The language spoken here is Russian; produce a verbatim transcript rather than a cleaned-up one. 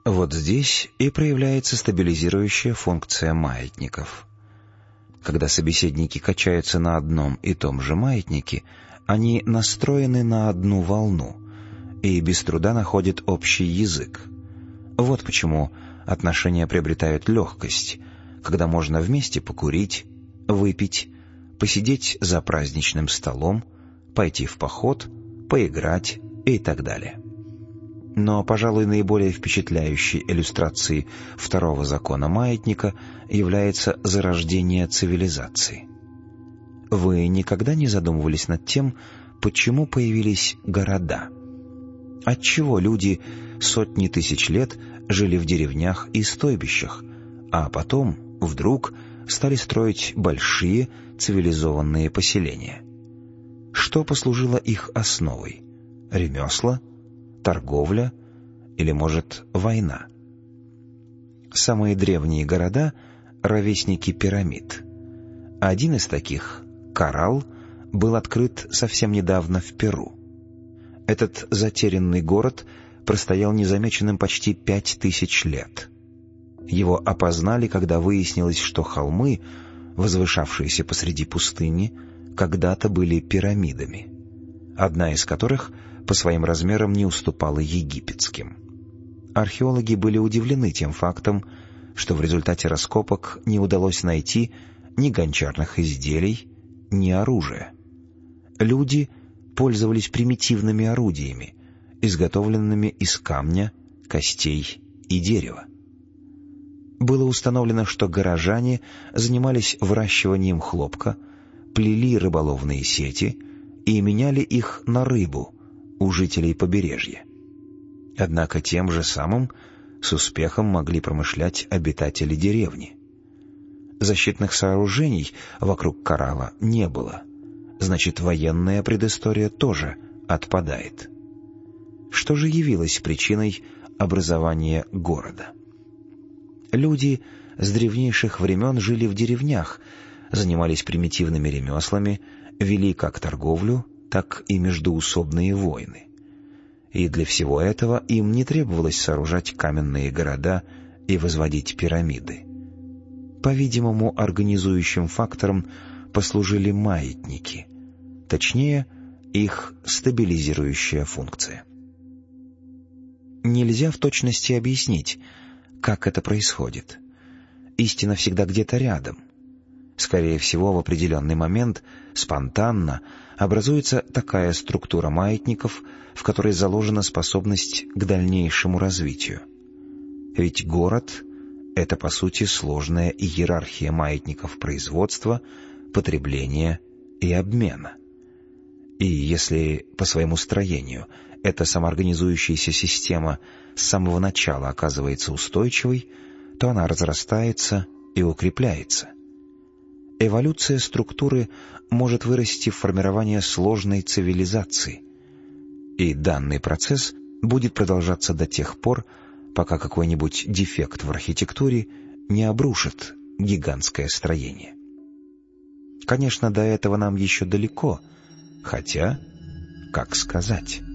Вот здесь и проявляется стабилизирующая функция маятников. Когда собеседники качаются на одном и том же маятнике, они настроены на одну волну и без труда находят общий язык. Вот почему отношения приобретают легкость, когда можно вместе покурить, выпить, посидеть за праздничным столом, пойти в поход, поиграть и так далее. Но, пожалуй, наиболее впечатляющей иллюстрацией второго закона маятника является зарождение цивилизации. Вы никогда не задумывались над тем, почему появились города? Отчего люди сотни тысяч лет жили в деревнях и стойбищах, а потом вдруг стали строить большие цивилизованные поселения? Что послужило их основой? Ремесла? Торговля или, может, война? Самые древние города — ровесники пирамид. Один из таких, Карал, был открыт совсем недавно в Перу. Этот затерянный город простоял незамеченным почти пять тысяч лет. Его опознали, когда выяснилось, что холмы, возвышавшиеся посреди пустыни, когда-то были пирамидами, одна из которых по своим размерам не уступала египетским. Археологи были удивлены тем фактом, что в результате раскопок не удалось найти ни гончарных изделий, ни оружия. Люди пользовались примитивными орудиями, изготовленными из камня, костей и дерева. Было установлено, что горожане занимались выращиванием хлопка, плели рыболовные сети и меняли их на рыбу у жителей побережья. Однако тем же самым с успехом могли промышлять обитатели деревни. Защитных сооружений вокруг Карала не было, значит, военная предыстория тоже отпадает. Что же явилось причиной образования города? Люди с древнейших времен жили в деревнях, занимались примитивными ремеслами, вели как торговлю, так и междоусобные войны. И для всего этого им не требовалось сооружать каменные города и возводить пирамиды. По-видимому, организующим фактором послужили маятники, точнее, их стабилизирующая функция. Нельзя в точности объяснить, как это происходит. Истина всегда где-то рядом. Скорее всего, в определенный момент спонтанно образуется такая структура маятников, в которой заложена способность к дальнейшему развитию. Ведь город — это, по сути, сложная иерархия маятников производства, потребления и обмена. И если по своему строению эта самоорганизующаяся система с самого начала оказывается устойчивой, то она разрастается и укрепляется. Эволюция структуры может вырасти в формирование сложной цивилизации, и данный процесс будет продолжаться до тех пор, пока какой-нибудь дефект в архитектуре не обрушит гигантское строение. Конечно, до этого нам еще далеко, хотя, как сказать...